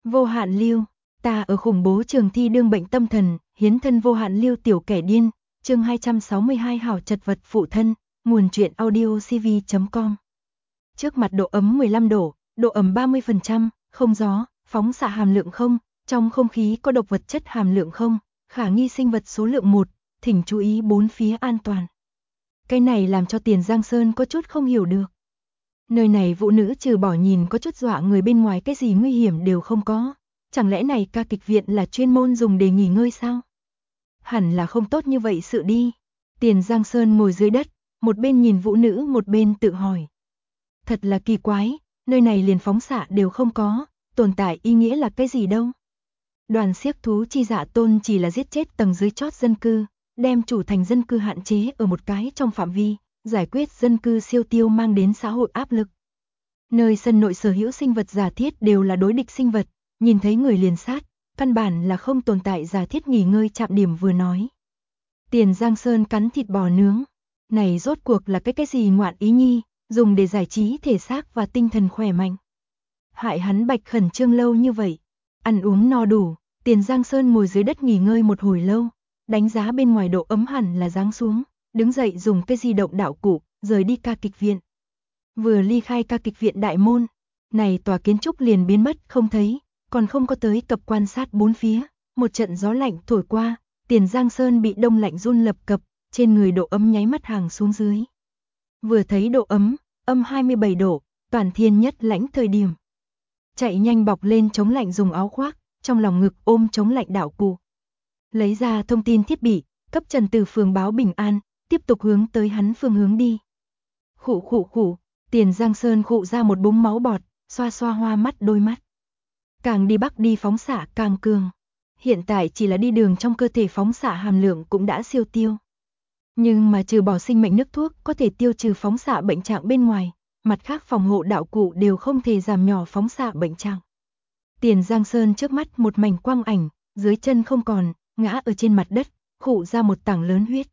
Vô hạn lưu, ta ở khủng bố trường thi đương bệnh tâm thần, hiến thân vô hạn lưu tiểu kẻ điên, chương 262 hảo chật vật phụ thân, nguồn truyện audio cv.com. Trước mặt độ ấm 15 độ, độ ẩm 30%, không gió, phóng xạ hàm lượng không, trong không khí có độc vật chất hàm lượng không, khả nghi sinh vật số lượng 1, thỉnh chú ý bốn phía an toàn. Cái này làm cho Tiền Giang Sơn có chút không hiểu được. Nơi này vũ nữ trừ bỏ nhìn có chút dọa người bên ngoài cái gì nguy hiểm đều không có. Chẳng lẽ này ca kịch viện là chuyên môn dùng để nghỉ ngơi sao? Hẳn là không tốt như vậy sự đi. Tiền Giang Sơn ngồi dưới đất, một bên nhìn vũ nữ một bên tự hỏi. Thật là kỳ quái, nơi này liền phóng xạ đều không có, tồn tại ý nghĩa là cái gì đâu. Đoàn xiếc thú chi dạ tôn chỉ là giết chết tầng dưới chót dân cư, đem chủ thành dân cư hạn chế ở một cái trong phạm vi, giải quyết dân cư siêu tiêu mang đến xã hội áp lực. Nơi sân nội sở hữu sinh vật giả thiết đều là đối địch sinh vật, nhìn thấy người liền sát, căn bản là không tồn tại giả thiết nghỉ ngơi chạm điểm vừa nói. Tiền Giang Sơn cắn thịt bò nướng, này rốt cuộc là cái gì ngoạn ý nhi, dùng để giải trí thể xác và tinh thần khỏe mạnh. Hại hắn bạch khẩn trương lâu như vậy, ăn uống no đủ, Tiền Giang Sơn ngồi dưới đất nghỉ ngơi một hồi lâu, đánh giá bên ngoài độ ấm hẳn là giáng xuống, đứng dậy dùng cái di động đạo cụ, rời đi ca kịch viện. Vừa ly khai ca kịch viện đại môn, này tòa kiến trúc liền biến mất không thấy, còn không có tới cập quan sát bốn phía, một trận gió lạnh thổi qua, Tiền Giang Sơn bị đông lạnh run lập cập, trên người độ ấm nháy mắt hàng xuống dưới. Vừa thấy độ ấm, âm 27 độ, toàn thiên nhất lãnh thời điểm. Chạy nhanh bọc lên chống lạnh dùng áo khoác, trong lòng ngực ôm chống lạnh đạo cụ. Lấy ra thông tin thiết bị, cấp Trần từ phường báo bình an, tiếp tục hướng tới hắn phương hướng đi. Khụ, Tiền Giang Sơn khụ ra một búng máu bọt, xoa xoa hoa mắt đôi mắt. Càng đi bắc đi phóng xạ càng cường. Hiện tại chỉ là đi đường trong cơ thể phóng xạ hàm lượng cũng đã siêu tiêu. Nhưng mà trừ bỏ sinh mệnh nước thuốc có thể tiêu trừ phóng xạ bệnh trạng bên ngoài, mặt khác phòng hộ đạo cụ đều không thể giảm nhỏ phóng xạ bệnh trạng. Tiền Giang Sơn trước mắt một mảnh quang ảnh, dưới chân không còn, ngã ở trên mặt đất, khụ ra một tảng lớn huyết.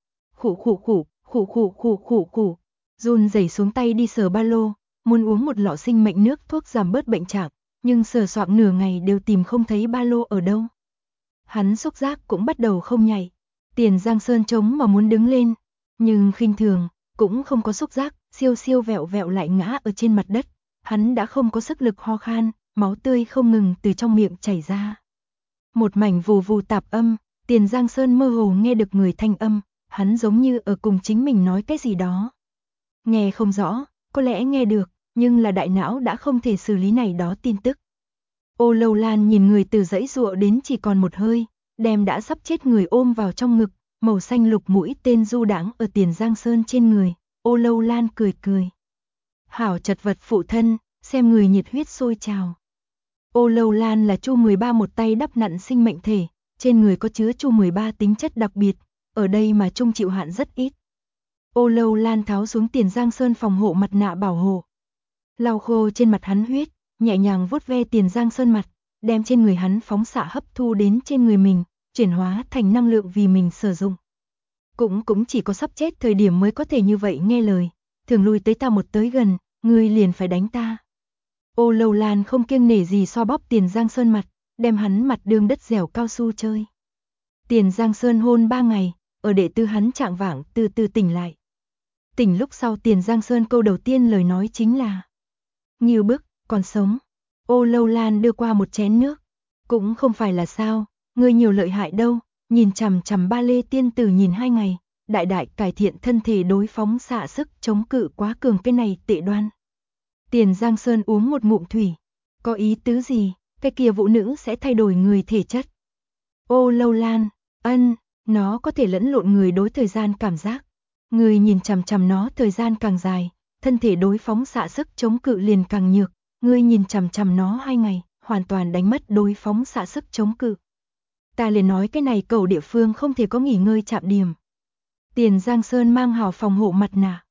Khụ, run rẩy xuống tay đi sờ ba lô, muốn uống một lọ sinh mệnh nước thuốc giảm bớt bệnh trạng, nhưng sờ soạng nửa ngày đều tìm không thấy ba lô ở đâu. Hắn xúc giác cũng bắt đầu không nhảy. Tiền Giang Sơn trống mà muốn đứng lên, nhưng khinh thường, cũng không có xúc giác, siêu vẹo vẹo lại ngã ở trên mặt đất. Hắn đã không có sức lực ho khan, máu tươi không ngừng từ trong miệng chảy ra. Một mảnh vù vù tạp âm, Tiền Giang Sơn mơ hồ nghe được người thanh âm, hắn giống như ở cùng chính mình nói cái gì đó. Nghe không rõ, có lẽ nghe được, nhưng là đại não đã không thể xử lý này đó tin tức. Ô Lâu Lan nhìn người từ dãy dụa đến chỉ còn một hơi, đem đã sắp chết người ôm vào trong ngực, màu xanh lục mũi tên du đãng ở Tiền Giang Sơn trên người. Ô Lâu Lan cười. Hảo chật vật phụ thân, xem người nhiệt huyết sôi trào. Ô Lâu Lan là Chu 13 một tay đắp nặn sinh mệnh thể, trên người có chứa Chu 13 tính chất đặc biệt, ở đây mà trung chịu hạn rất ít. Ô Lâu Lan tháo xuống Tiền Giang Sơn phòng hộ mặt nạ bảo hộ, lau khô trên mặt hắn huyết, nhẹ nhàng vuốt ve Tiền Giang Sơn mặt, đem trên người hắn phóng xạ hấp thu đến trên người mình, chuyển hóa thành năng lượng vì mình sử dụng. Cũng chỉ có sắp chết thời điểm mới có thể như vậy nghe lời, thường lui tới ta một tới gần, ngươi liền phải đánh ta. Ô Lâu Lan không kiêng nể gì so bóp Tiền Giang Sơn mặt, đem hắn mặt đương đất dẻo cao su chơi. Tiền Giang Sơn hôn 3 ngày, ở đệ tư hắn trạng vạng từ từ tỉnh lại. Tỉnh lúc sau Tiền Giang Sơn câu đầu tiên lời nói chính là: Ngưu bức, còn sống. Ô Lâu Lan đưa qua một chén nước. Cũng không phải là sao, ngươi nhiều lợi hại đâu, nhìn chằm chằm ba lê tiên tử nhìn 2 ngày, đại cải thiện thân thể đối phóng xạ sức chống cự quá cường cái này tệ đoan. Tiền Giang Sơn uống một ngụm thủy. Có ý tứ gì, cái kia vũ nữ sẽ thay đổi người thể chất. Ô Lâu Lan, nó có thể lẫn lộn người đối thời gian cảm giác. Người nhìn chằm chằm nó thời gian càng dài, thân thể đối phóng xạ sức chống cự liền càng nhược. Ngươi nhìn chằm chằm nó 2 ngày, hoàn toàn đánh mất đối phóng xạ sức chống cự. Ta liền nói cái này cầu địa phương không thể có nghỉ ngơi chạm điểm. Tiền Giang Sơn mang hào phòng hộ mặt nạ.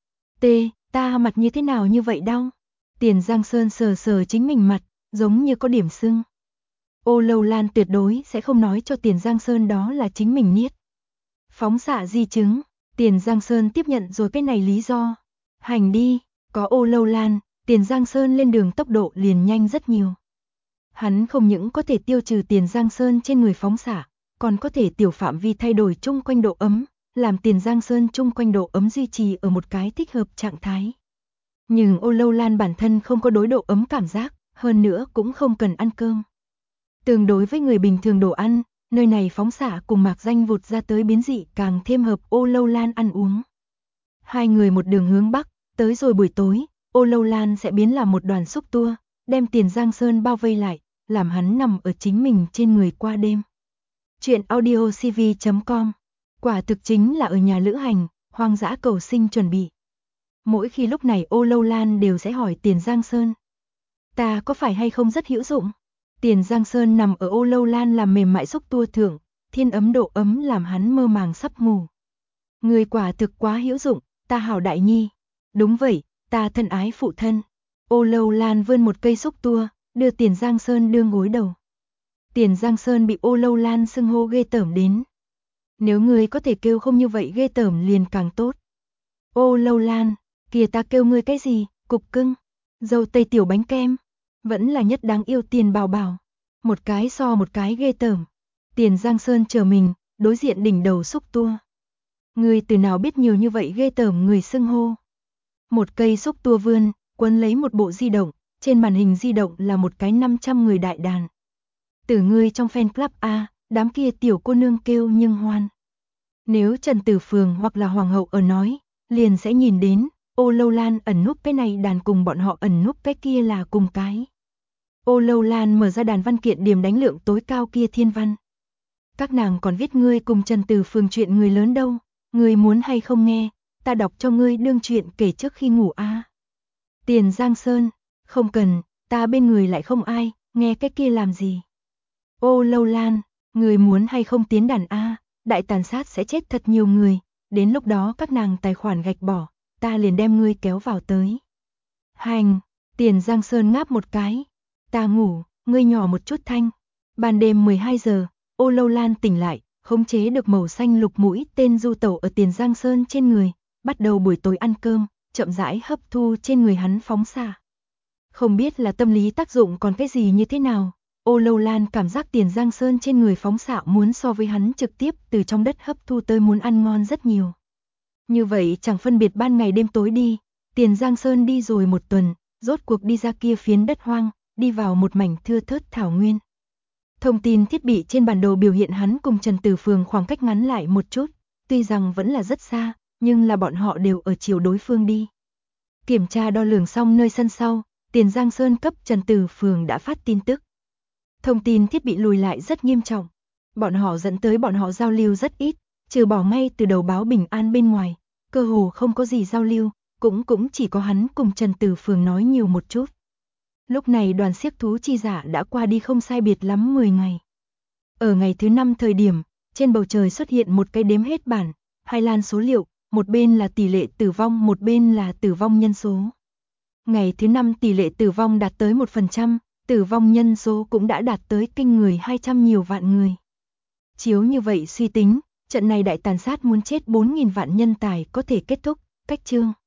Ta mặt như thế nào như vậy đau? Tiền Giang Sơn sờ chính mình mặt, giống như có điểm sưng. Ô Lâu Lan tuyệt đối sẽ không nói cho Tiền Giang Sơn đó là chính mình niết. Phóng xạ di chứng, Tiền Giang Sơn tiếp nhận rồi cái này lý do. Hành đi, có Ô Lâu Lan, Tiền Giang Sơn lên đường tốc độ liền nhanh rất nhiều. Hắn không những có thể tiêu trừ Tiền Giang Sơn trên người phóng xạ, còn có thể tiểu phạm vi thay đổi chung quanh độ ấm, làm Tiền Giang Sơn chung quanh độ ấm duy trì ở một cái thích hợp trạng thái. Nhưng Ô Lâu Lan bản thân không có đối độ ấm cảm giác, hơn nữa cũng không cần ăn cơm. Tương đối với người bình thường đồ ăn, nơi này phóng xạ cùng mạc danh vụt ra tới biến dị càng thêm hợp Ô Lâu Lan ăn uống. Hai người một đường hướng bắc, tới rồi buổi tối, Ô Lâu Lan sẽ biến làm một đoàn xúc tua, đem Tiền Giang Sơn bao vây lại, làm hắn nằm ở chính mình trên người qua đêm. Chuyện audiocv.com. Quả thực chính là ở nhà lữ hành, hoang dã cầu sinh chuẩn bị. Mỗi khi lúc này Ô Lâu Lan đều sẽ hỏi Tiền Giang Sơn: ta có phải hay không rất hữu dụng? Tiền Giang Sơn nằm ở Ô Lâu Lan làm mềm mại xúc tua thượng, thiên ấm độ ấm làm hắn mơ màng sắp ngủ. Người quả thực quá hữu dụng, ta hảo đại nhi. Đúng vậy, ta thân ái phụ thân. Ô Lâu Lan vươn một cây xúc tua, đưa Tiền Giang Sơn đương gối đầu. Tiền Giang Sơn bị Ô Lâu Lan xưng hô ghê tởm đến. Nếu ngươi có thể kêu không như vậy ghê tởm liền càng tốt. Ô Lâu Lan, kìa ta kêu ngươi cái gì, cục cưng, dâu tây tiểu bánh kem, vẫn là nhất đáng yêu Tiền Bảo Bảo. Một cái so một cái ghê tởm. Tiền Giang Sơn chờ mình, đối diện đỉnh đầu xúc tua. Ngươi từ nào biết nhiều như vậy ghê tởm người xưng hô? Một cây xúc tua vươn, quấn lấy một bộ di động, trên màn hình di động là một cái 500 người đại đàn. Từ ngươi trong fan club A, đám kia tiểu cô nương kêu nhưng hoan. Nếu Trần Tử Phường hoặc là Hoàng hậu ở nói, liền sẽ nhìn đến, Ô Lâu Lan ẩn núp cái này đàn cùng bọn họ ẩn núp cái kia là cùng cái. Ô Lâu Lan mở ra đàn văn kiện điểm đánh lượng tối cao kia thiên văn. Các nàng còn viết ngươi cùng Trần Tử Phường chuyện người lớn đâu, ngươi muốn hay không nghe, ta đọc cho ngươi đương chuyện kể trước khi ngủ a. Tiền Giang Sơn, không cần, ta bên người lại không ai, nghe cái kia làm gì. Ô Lâu Lan, người muốn hay không tiến đàn a, đại tàn sát sẽ chết thật nhiều người, đến lúc đó các nàng tài khoản gạch bỏ, ta liền đem ngươi kéo vào tới. Hành, Tiền Giang Sơn ngáp một cái, ta ngủ, ngươi nhỏ một chút thanh. Ban đêm 12 giờ, Ô Lâu Lan tỉnh lại, khống chế được màu xanh lục mũi tên du tẩu ở Tiền Giang Sơn trên người, bắt đầu buổi tối ăn cơm, chậm rãi hấp thu trên người hắn phóng xạ. Không biết là tâm lý tác dụng còn cái gì như thế nào, Ô Lâu Lan cảm giác Tiền Giang Sơn trên người phóng xạ muốn so với hắn trực tiếp từ trong đất hấp thu tới muốn ăn ngon rất nhiều. Như vậy chẳng phân biệt ban ngày đêm tối đi, Tiền Giang Sơn đi rồi một tuần, rốt cuộc đi ra kia phiến đất hoang, đi vào một mảnh thưa thớt thảo nguyên. Thông tin thiết bị trên bản đồ biểu hiện hắn cùng Trần Tử Phường khoảng cách ngắn lại một chút, tuy rằng vẫn là rất xa, nhưng là bọn họ đều ở chiều đối phương đi. Kiểm tra đo lường xong nơi sân sau, Tiền Giang Sơn cấp Trần Tử Phường đã phát tin tức. Thông tin thiết bị lùi lại rất nghiêm trọng. Bọn họ dẫn tới bọn họ giao lưu rất ít, trừ bỏ ngay từ đầu báo bình an bên ngoài, cơ hồ không có gì giao lưu, cũng chỉ có hắn cùng Trần Tử Phường nói nhiều một chút. Lúc này đoàn xiếc thú chi giả đã qua đi không sai biệt lắm 10 ngày. Ở ngày thứ 5 thời điểm, trên bầu trời xuất hiện một cái đếm hết bản, hai lan số liệu, một bên là tỷ lệ tử vong, một bên là tử vong nhân số. Ngày thứ 5 tỷ lệ tử vong đạt tới 1%, tử vong nhân số cũng đã đạt tới kinh người 200 nhiều vạn người. Chiếu như vậy suy tính, trận này đại tàn sát muốn chết 4.000 vạn nhân tài có thể kết thúc, cách chương.